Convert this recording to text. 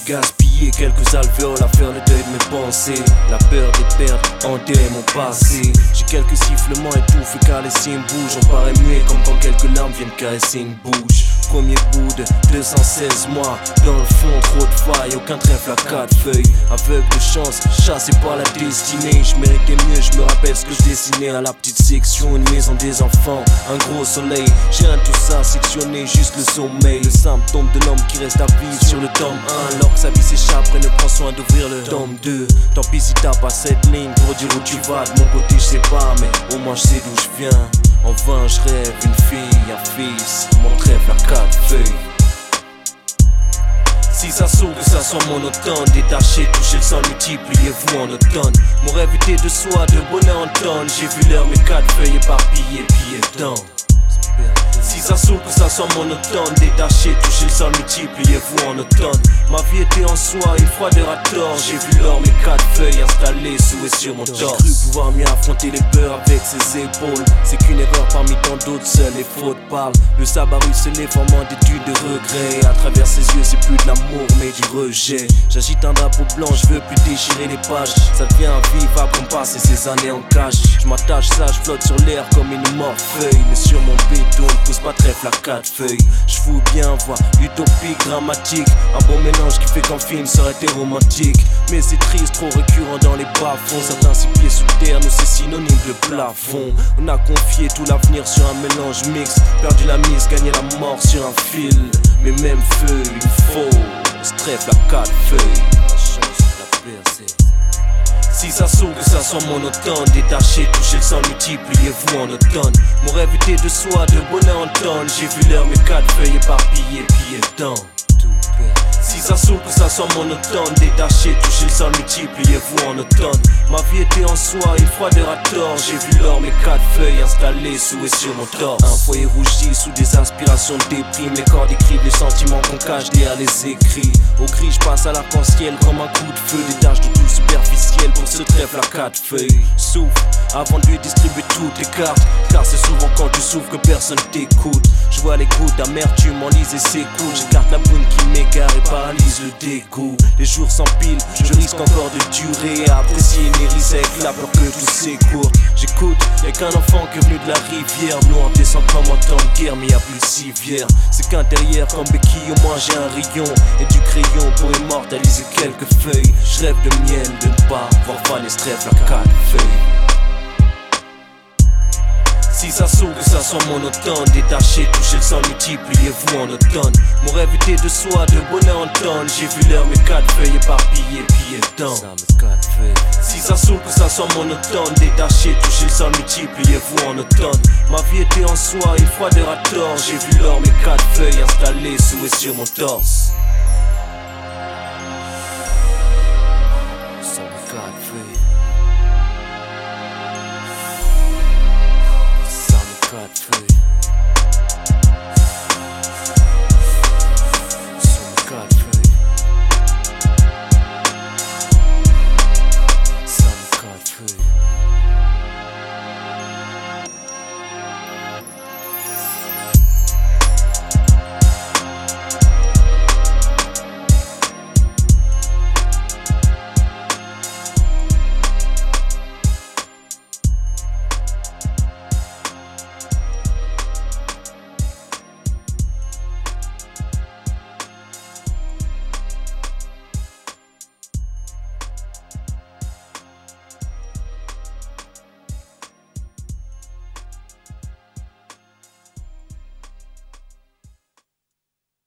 gaspillé quelques alvéoles à faire le deuil de mes pensées. La peur des pertes enterré mon passé. J'ai quelques sifflements étouffés car les signes bougent. On paraît muet comme quand quelques larmes viennent caresser une bouche. Premier bout de 216 mois. Dans le fond, trop de failles, aucun trèfle à 4 feuilles. Aveugle de chance, chassé par la destinée. Je méritais mieux, je me rappelle ce que je dessinais à la petite section. Une maison des enfants, un gros soleil. J'ai rien de tout ça sectionné, juste le sommeil. Le symptôme de l'homme qui reste à vivre sur le tome 1 alors que sa vie s'échappe et ne prend soin d'ouvrir le tome 2. Tant pis si t'as pas cette ligne pour dire où tu vas. De mon côté je sais pas, mais au moins je sais d'où je viens. En vain je rêve une fille, un fils, mon trèfle à 4 feuilles. Si ça s'ouvre, que ça soit monotone, détaché, toucher le sol, multipliez-vous en automne. Mon rêve était de soi, de bonheur en tonne. J'ai vu l'heure, mes 4 feuilles éparpillées, pillées dedans. Si ça s'ouvre, que ça soit monotone, détaché, toucher le sol, multipliez-vous en automne. Ma vie était en soi, une froideur à tort. J'ai vu l'or, mes 4 feuilles installées sous et sur mon torse. J'ai cru pouvoir mieux affronter les peurs avec ses épaules. C'est qu'une erreur parmi tant d'autres, seules les fautes parlent. Le sabbat ruisselé formant des dunes de regrets. À travers ses yeux c'est plus de l'amour mais du rejet. J'agite un drapeau blanc, je veux plus déchirer les pages. Ça devient invivable comme passer ces années en cage. Je m'attache ça, je flotte sur l'air comme une morfeuille. Mais sur mon béton ne pousse pas trèfle à 4 feuilles. Je fous bien voix, utopique, dramatique. Un bon mélange qui fait qu'un film serait été romantique. Mais c'est triste, trop récurrent dans les bas-fonds. Certains 6 pieds sous terre, nous c'est synonyme de plafond. On a confié tout l'avenir sur un mélange mixte. Perdu la mise, gagné la mort sur un fil. Mais même feu, une fausse trèfle à 4 feuilles. La chance de la percer. Si ça s'ouvre, que ça soit monotone, détaché, toucher le sol, multipliez-vous en automne. Mon rêve était de soi, de bonheur en tonne. J'ai vu l'heure, mes 4 feuilles éparpillées, pillées dedans. Si ça s'ouvre, que ça soit monotone, détaché, toucher le sol, multipliez-vous en automne. Ma vie était en soi, une froideur à tort. J'ai vu l'or, mes 4 feuilles installées sous et sur mon torse. Un foyer rougi sous des inspirations de déprime. Les cordes écrivent les sentiments qu'on cache derrière les écrits. Au gris, je passe à l'arc-en-ciel comme un coup de feu. Des taches de tout superficiel pour ce trèfle à 4 feuilles. Souffle avant de lui distribuer toutes les cartes. Car c'est souvent quand tu souffres que personne t'écoute. Je vois les gouttes d'amertume enliser ses coudes. J'écarte la boune qui m'égare et paralyse le dégoût. Les jours s'empilent, je risque encore de durer. À apprécier une iris avec la peur que tout s'écourt. J'écoute, y'a qu'un enfant qui est venu de la rivière. Nous en descend comme en temps de guerre, mais y'a plus de civière. C'est qu'un derrière comme béquille, au moins j'ai un rayon et du crayon pour immortaliser quelques feuilles. Je rêve de miel, de ne pas voir faner ce trèfle à 4 feuilles. Si ça s'ouvre, que ça soit monotone, détaché, toucher le sol, multipliez-vous en automne. Mon rêve était de soi, de bonheur en tonne. J'ai vu l'heure, mes 4 feuilles éparpillées, pillées dedans. Si ça s'ouvre, que ça soit monotone, détaché, toucher le sol, multipliez-vous en automne. Ma vie était en soi, une froideur à tort. J'ai vu l'or, mes 4 feuilles installées sous et sur mon torse.